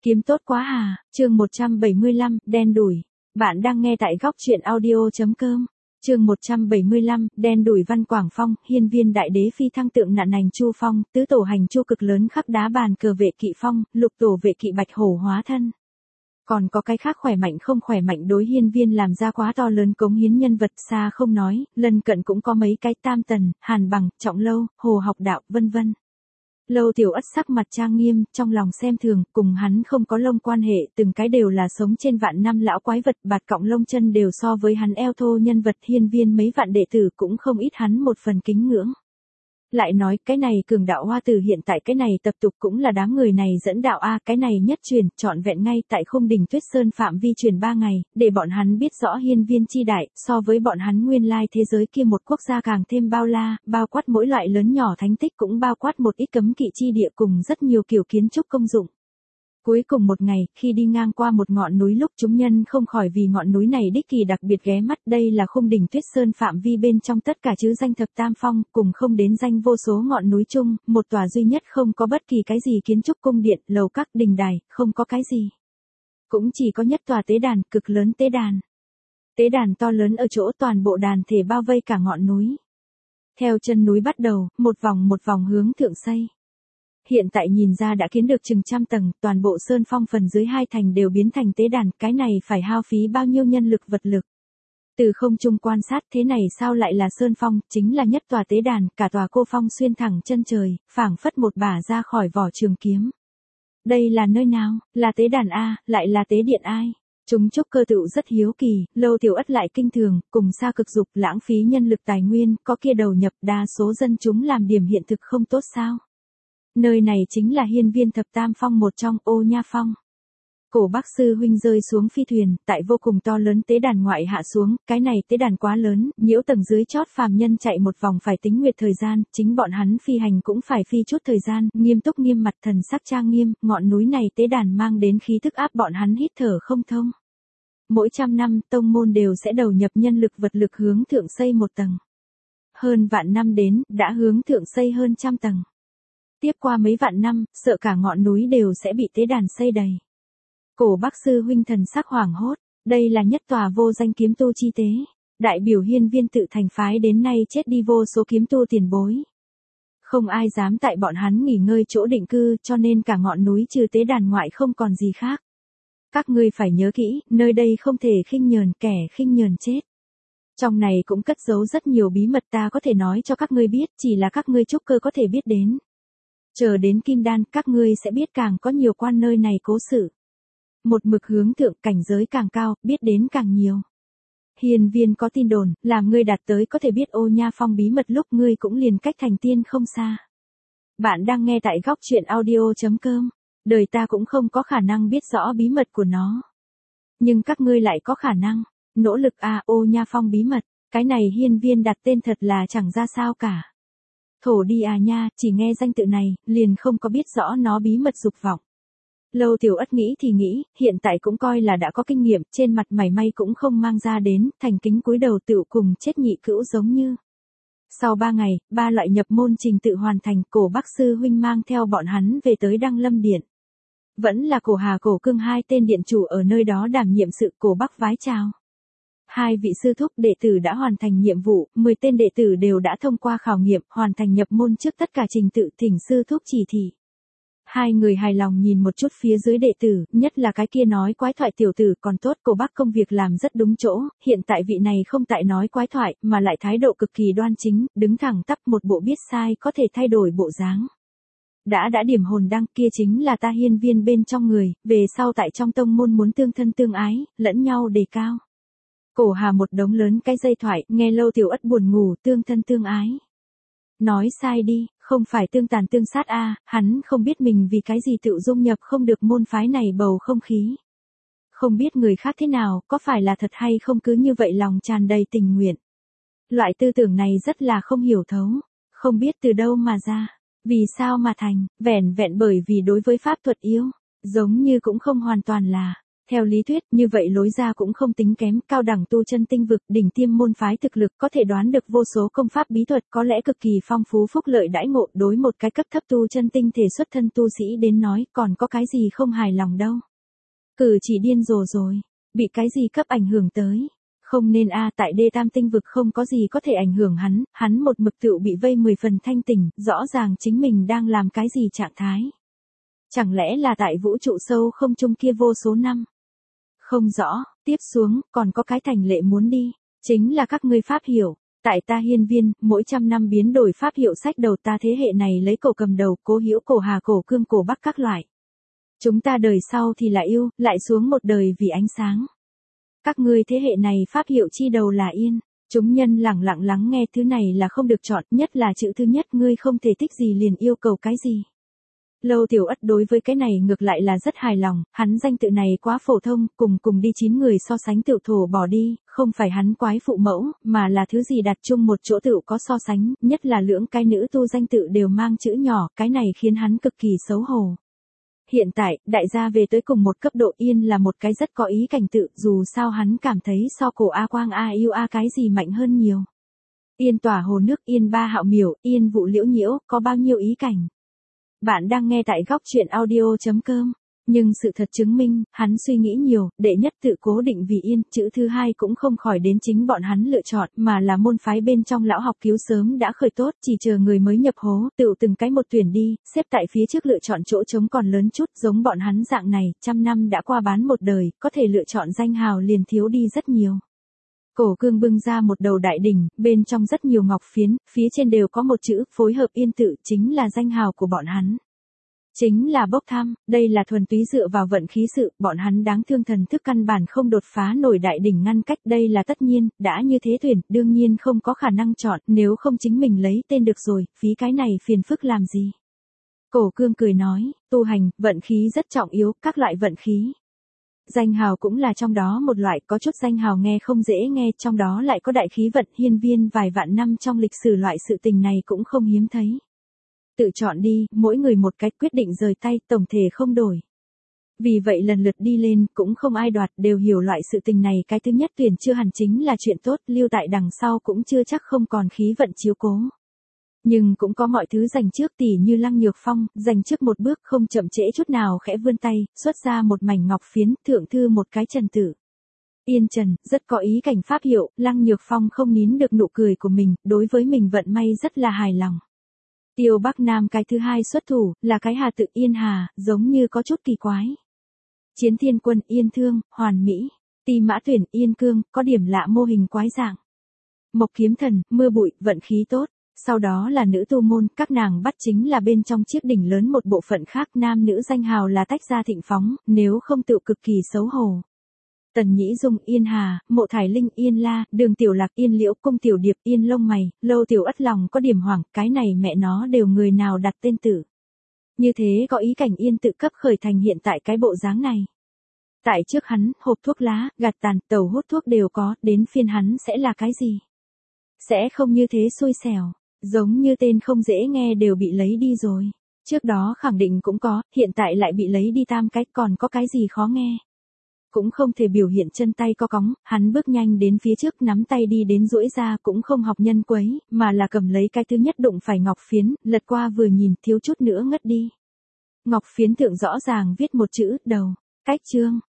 Kiếm tốt quá à, chương 175, đen đủi. Bạn đang nghe tại góc truyện audio.com. Chương 175, đen đủi. Văn Quảng Phong, hiên viên đại đế phi thăng tượng nạn hành chu phong, tứ tổ hành chu cực lớn khắp đá bàn cờ vệ kỵ phong, lục tổ vệ kỵ bạch hổ hóa thân. Còn có cái khác khỏe mạnh không khỏe mạnh đối hiên viên làm ra quá to lớn cống hiến nhân vật xa không nói, lần cận cũng có mấy cái Tam Tần, Hàn Bằng, Trọng Lâu, Hồ Học Đạo, vân vân. Lâu Tiểu Ất sắc mặt trang nghiêm, trong lòng xem thường, cùng hắn không có lông quan hệ, từng cái đều là sống trên vạn năm lão quái vật, bạt cọng lông chân đều so với hắn eo thô nhân vật. Hiên viên mấy vạn đệ tử cũng không ít hắn một phần kính ngưỡng. Lại nói, cái này cường đạo hoa tử hiện tại cái này tập tục cũng là đám người này dẫn đạo a, cái này nhất truyền, trọn vẹn ngay tại Khung Đỉnh Tuyết Sơn phạm vi truyền 3 ngày, để bọn hắn biết rõ hiên viên chi đại, so với bọn hắn nguyên lai thế giới kia một quốc gia càng thêm bao la, bao quát mỗi loại lớn nhỏ thánh tích, cũng bao quát một ít cấm kỵ chi địa cùng rất nhiều kiểu kiến trúc công dụng. Cuối cùng một ngày, khi đi ngang qua một ngọn núi lúc chúng nhân không khỏi vì ngọn núi này đích kỳ đặc biệt ghé mắt. Đây là Khung Đỉnh Tuyết Sơn phạm vi bên trong tất cả chứ danh thập tam phong, cùng không đến danh vô số ngọn núi chung, một tòa duy nhất không có bất kỳ cái gì kiến trúc cung điện, lầu các, đình đài, không có cái gì. Cũng chỉ có nhất tòa tế đàn, cực lớn tế đàn. Tế đàn to lớn ở chỗ toàn bộ đàn thể bao vây cả ngọn núi. Theo chân núi bắt đầu, một vòng hướng thượng xây. Hiện tại nhìn ra đã kiến được chừng trăm tầng, toàn bộ sơn phong phần dưới 2 thành đều biến thành tế đàn, cái này phải hao phí bao nhiêu nhân lực vật lực. Từ không trung quan sát, thế này sao lại là sơn phong, chính là nhất tòa tế đàn, cả tòa cô phong xuyên thẳng chân trời, phảng phất một bả ra khỏi vỏ trường kiếm. Đây là nơi nào, là tế đàn a, lại là tế điện ai? Chúng trúc cơ tựu rất hiếu kỳ, Lâu Tiểu Ất lại kinh thường, cùng xa cực dục, lãng phí nhân lực tài nguyên, có kia đầu nhập, đa số dân chúng làm điểm hiện thực không tốt sao? Nơi này chính là hiên viên thập tam phong một trong, Ô Nha Phong. Cổ Bắc sư huynh rơi xuống phi thuyền, tại vô cùng to lớn tế đàn ngoại hạ xuống, cái này tế đàn quá lớn, nhiễu tầng dưới chót phàm nhân chạy một vòng phải tính nguyệt thời gian, chính bọn hắn phi hành cũng phải phi chút thời gian, nghiêm túc nghiêm mặt, thần sắc trang nghiêm, ngọn núi này tế đàn mang đến khí thức áp bọn hắn hít thở không thông. Mỗi 100 năm, tông môn đều sẽ đầu nhập nhân lực vật lực hướng thượng xây một tầng. Hơn vạn năm đến, đã hướng thượng xây hơn 100 tầng. Tiếp qua mấy vạn năm, sợ cả ngọn núi đều sẽ bị tế đàn xây đầy. Cổ Bắc sư huynh thần sắc hoảng hốt, đây là nhất tòa vô danh kiếm tu chi tế, đại biểu hiên viên tự thành phái đến nay chết đi vô số kiếm tu tiền bối. Không ai dám tại bọn hắn nghỉ ngơi chỗ định cư, cho nên cả ngọn núi trừ tế đàn ngoại không còn gì khác. Các ngươi phải nhớ kỹ, nơi đây không thể khinh nhờn, kẻ khinh nhờn chết. Trong này cũng cất giấu rất nhiều bí mật ta có thể nói cho các ngươi biết, chỉ là các ngươi trúc cơ có thể biết đến. Chờ đến kim đan, các ngươi sẽ biết càng có nhiều quan nơi này cố sự. Một mực hướng thượng, cảnh giới càng cao, biết đến càng nhiều. Hiên viên có tin đồn, làm ngươi đạt tới có thể biết Ô Nha Phong bí mật lúc ngươi cũng liền cách thành tiên không xa. Bạn đang nghe tại góc truyện audio.com. Đời ta cũng không có khả năng biết rõ bí mật của nó. Nhưng các ngươi lại có khả năng. Nỗ lực Ô Nha Phong bí mật, cái này hiên viên đặt tên thật là chẳng ra sao cả. Thổ đi nha, chỉ nghe danh tự này, liền không có biết rõ nó bí mật dục vọng. Lâu Tiểu Ất nghĩ thì nghĩ, hiện tại cũng coi là đã có kinh nghiệm, trên mặt mảy may cũng không mang ra đến, thành kính cúi đầu tựu cùng chết nhị cữu giống như. Sau 3 ngày, 3 loại nhập môn trình tự hoàn thành, Cổ Bắc sư huynh mang theo bọn hắn về tới Đăng Lâm Điện. Vẫn là Cổ Hà Cổ Cương 2 tên điện chủ ở nơi đó đảm nhiệm sự. Cổ Bắc vái chào. 2 vị sư thúc đệ tử đã hoàn thành nhiệm vụ, 10 tên đệ tử đều đã thông qua khảo nghiệm, hoàn thành nhập môn trước tất cả trình tự, thỉnh sư thúc chỉ thị. 2 người hài lòng nhìn một chút phía dưới đệ tử, nhất là cái kia nói quái thoại tiểu tử, còn tốt Cổ Bắc công việc làm rất đúng chỗ, hiện tại vị này không tại nói quái thoại, mà lại thái độ cực kỳ đoan chính, đứng thẳng tắp, một bộ biết sai có thể thay đổi bộ dáng. Đã điểm hồn đăng, kia chính là ta hiên viên bên trong người, về sau tại trong tông môn muốn tương thân tương ái, lẫn nhau đề cao. Cổ Hà một đống lớn cái dây thoại, nghe Lâu Tiểu Ất buồn ngủ, tương thân tương ái. Nói sai đi, không phải tương tàn tương sát hắn không biết mình vì cái gì tự dung nhập không được môn phái này bầu không khí. Không biết người khác thế nào, có phải là thật hay không cứ như vậy lòng tràn đầy tình nguyện. Loại tư tưởng này rất là không hiểu thấu, không biết từ đâu mà ra, vì sao mà thành, vẻn vẹn bởi vì đối với pháp thuật yếu, giống như cũng không hoàn toàn là. Theo lý thuyết, như vậy lối ra cũng không tính kém, cao đẳng tu chân tinh vực, đỉnh tiêm môn phái thực lực, có thể đoán được vô số công pháp bí thuật, có lẽ cực kỳ phong phú phúc lợi đãi ngộ, đối một cái cấp thấp tu chân tinh thể xuất thân tu sĩ đến nói, còn có cái gì không hài lòng đâu. Cử chỉ điên rồ rồi, bị cái gì cấp ảnh hưởng tới. Không nên tại đê tam tinh vực không có gì có thể ảnh hưởng hắn một mực tựu bị vây 10 phần thanh tỉnh, rõ ràng chính mình đang làm cái gì trạng thái. Chẳng lẽ là tại vũ trụ sâu không trung kia vô số năm? Không rõ, tiếp xuống, còn có cái thành lệ muốn đi, chính là các ngươi pháp hiểu. Tại ta hiên viên, mỗi trăm năm biến đổi pháp hiệu sách đầu ta thế hệ này lấy cổ cầm đầu, cố hữu cổ hà cổ cương cổ bắc các loại. Chúng ta đời sau thì lại yêu, lại xuống một đời vì ánh sáng. Các ngươi thế hệ này pháp hiệu chi đầu là yên, chúng nhân lẳng lặng lắng nghe thứ này là không được chọn, nhất là chữ thứ nhất ngươi không thể thích gì liền yêu cầu cái gì. Lâu Tiểu Ất đối với cái này ngược lại là rất hài lòng, hắn danh tự này quá phổ thông, cùng đi 9 người so sánh tựu thổ bỏ đi, không phải hắn quái phụ mẫu, mà là thứ gì đặt chung một chỗ tựu có so sánh, nhất là lưỡng cái nữ tu danh tự đều mang chữ nhỏ, cái này khiến hắn cực kỳ xấu hổ. Hiện tại, đại gia về tới cùng một cấp độ yên là một cái rất có ý cảnh tự, dù sao hắn cảm thấy so cổ A Quang A yêu A cái gì mạnh hơn nhiều. Yên tỏa hồ nước, yên ba hạo miểu, yên vụ liễu nhiễu, có bao nhiêu ý cảnh. Bạn đang nghe tại góc truyện audio.com. Nhưng sự thật chứng minh, hắn suy nghĩ nhiều, đệ nhất tự cố định vì yên, chữ thứ hai cũng không khỏi đến chính bọn hắn lựa chọn, mà là môn phái bên trong lão học cứu sớm đã khởi tốt, chỉ chờ người mới nhập hố, tự từng cái một tuyển đi, xếp tại phía trước lựa chọn chỗ trống còn lớn chút, giống bọn hắn dạng này, trăm năm đã qua bán một đời, có thể lựa chọn danh hào liền thiếu đi rất nhiều. Cổ cương bưng ra một đầu đại đỉnh, bên trong rất nhiều ngọc phiến, phía trên đều có một chữ, phối hợp yên tự, chính là danh hào của bọn hắn. Chính là bốc thăm, đây là thuần túy dựa vào vận khí sự, bọn hắn đáng thương thần thức căn bản không đột phá nổi đại đỉnh ngăn cách, đây là tất nhiên, đã như thế tuyển, đương nhiên không có khả năng chọn, nếu không chính mình lấy tên được rồi, phí cái này phiền phức làm gì. Cổ cương cười nói, tu hành, vận khí rất trọng yếu, các loại vận khí. Danh hào cũng là trong đó một loại, có chút danh hào nghe không dễ nghe, trong đó lại có đại khí vận, hiên viên vài vạn năm trong lịch sử loại sự tình này cũng không hiếm thấy. Tự chọn đi, mỗi người một cách quyết định rời tay, tổng thể không đổi. Vì vậy lần lượt đi lên, cũng không ai đoạt, đều hiểu loại sự tình này, cái thứ nhất tuyển chưa hẳn chính là chuyện tốt, lưu tại đằng sau cũng chưa chắc không còn khí vận chiếu cố. Nhưng cũng có mọi thứ dành trước tỉ như Lăng Nhược Phong, dành trước một bước không chậm trễ chút nào khẽ vươn tay, xuất ra một mảnh ngọc phiến, thượng thư một cái trần tử. Yên trần, rất có ý cảnh pháp hiệu, Lăng Nhược Phong không nín được nụ cười của mình, đối với mình vận may rất là hài lòng. Tiêu Bắc Nam cái thứ hai xuất thủ, là cái hà tự Yên Hà, giống như có chút kỳ quái. Chiến Thiên Quân Yên Thương, Hoàn Mỹ, Ti Mã Tuyển Yên Cương, có điểm lạ mô hình quái dạng. Mộc Kiếm Thần, Mưa Bụi, vận khí tốt. Sau đó là nữ tu môn, các nàng bắt chính là bên trong chiếc đỉnh lớn một bộ phận khác, nam nữ danh hào là tách ra thịnh phóng, nếu không tự cực kỳ xấu hổ. Tần Nhĩ Dung Yên Hà, Mộ Thải Linh Yên La, Đường Tiểu Lạc Yên Liễu, Cung Tiểu Điệp Yên Lông Mày, Lâu Tiểu Ất lòng có điểm hoảng, cái này mẹ nó đều người nào đặt tên tử. Như thế có ý cảnh yên tự cấp khởi thành hiện tại cái bộ dáng này. Tại trước hắn, hộp thuốc lá, gạt tàn, tàu hút thuốc đều có, đến phiên hắn sẽ là cái gì? Sẽ không như thế xui xẻo, giống như tên không dễ nghe đều bị lấy đi rồi. Trước đó khẳng định cũng có, hiện tại lại bị lấy đi tam cái, còn có cái gì khó nghe. Cũng không thể biểu hiện chân tay co cóng, hắn bước nhanh đến phía trước nắm tay đi đến duỗi ra cũng không học nhân quấy, mà là cầm lấy cái thứ nhất đụng phải ngọc phiến, lật qua vừa nhìn thiếu chút nữa ngất đi. Ngọc phiến thượng rõ ràng viết một chữ, đầu, cách chương,